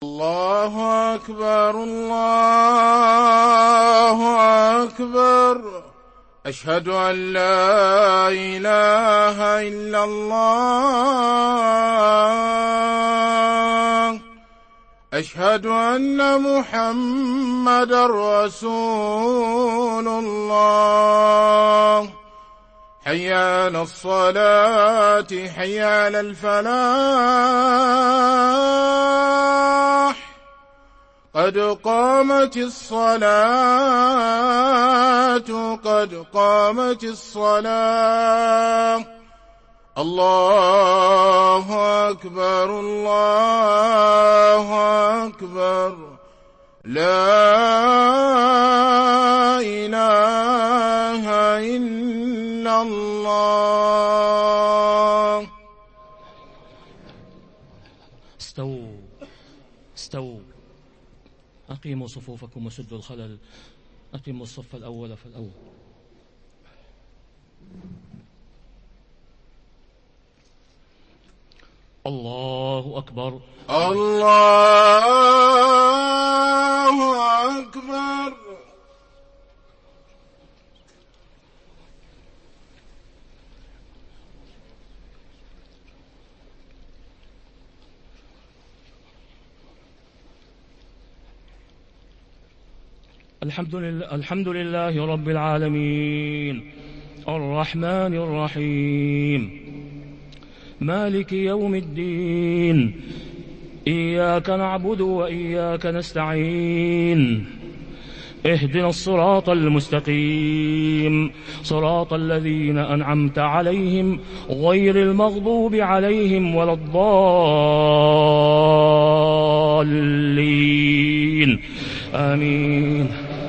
الله أكبر الله أكبر. أشهد أن لا إله إلا الله. أشهد أن محمدًا رسول الله. حي على الصلاة حي على الفلاح. قد قامت الصلاة قد قامت الصلاة. الله أكبر الله أكبر. لا إله إلا الله. استووا أقيموا صفوفكم وسدوا الخلل. أقيموا الصف الأول فالأول. الله أكبر الله أكبر. الحمد لله رب العالمين الرحمن الرحيم مالك يوم الدين. إياك نعبد وإياك نستعين. اهدنا الصراط المستقيم صراط الذين أنعمت عليهم غير المغضوب عليهم ولا الضالين. آمين.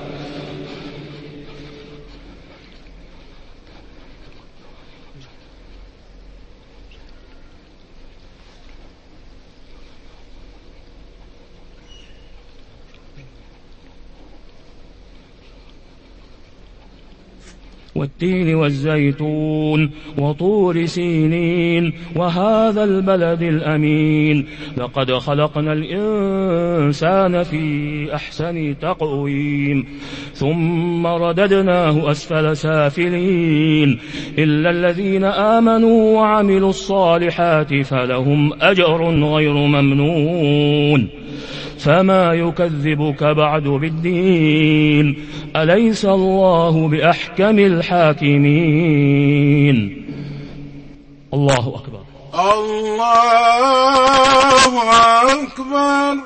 والتين والزيتون وطور سينين وهذا البلد الأمين. لقد خلقنا الإنسان في أحسن تقويم ثم رددناه أسفل سافلين إلا الذين آمنوا وعملوا الصالحات فلهم أجر غير ممنون. فما يكذبك بعد بالدين. أليس الله بأحكم الحاكمين. الله أكبر الله أكبر.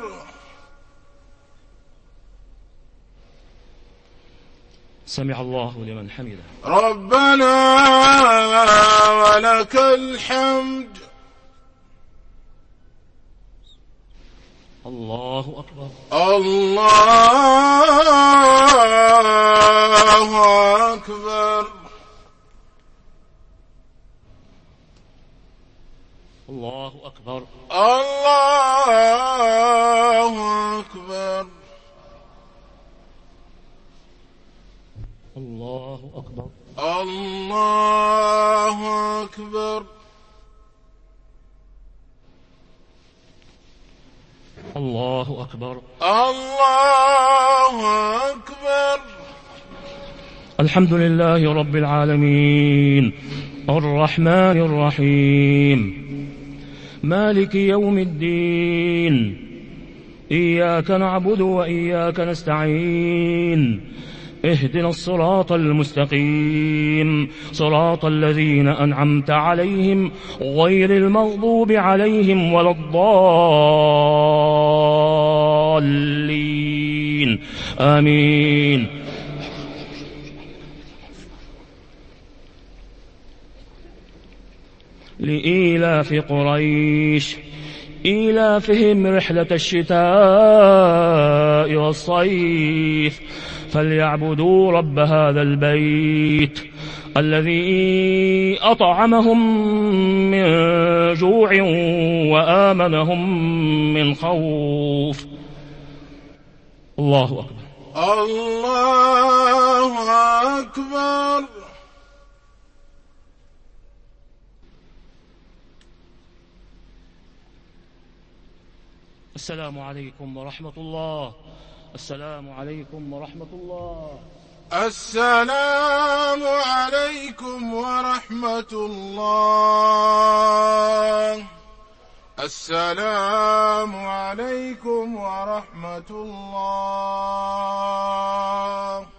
سمع الله لمن حمده. ربنا ولك الحمد. الله أكبر الله أكبر. الله أكبر الله أكبر. الله أكبر الله أكبر. الله أكبر الله أكبر. الحمد لله رب العالمين الرحمن الرحيم مالك يوم الدين. إياك نعبد وإياك نستعين. اهدنا الصراط المستقيم صراط الذين أنعمت عليهم غير المغضوب عليهم ولا الضالين. آمين. لإيلاف قريش إيلافهم رحلة الشتاء والصيف فليعبدوا رب هذا البيت الذي أطعمهم من جوع وآمنهم من خوف. الله أكبر الله أكبر. السلام عليكم ورحمة الله. السلام عليكم ورحمة الله. السلام عليكم ورحمة الله. السلام عليكم ورحمة الله.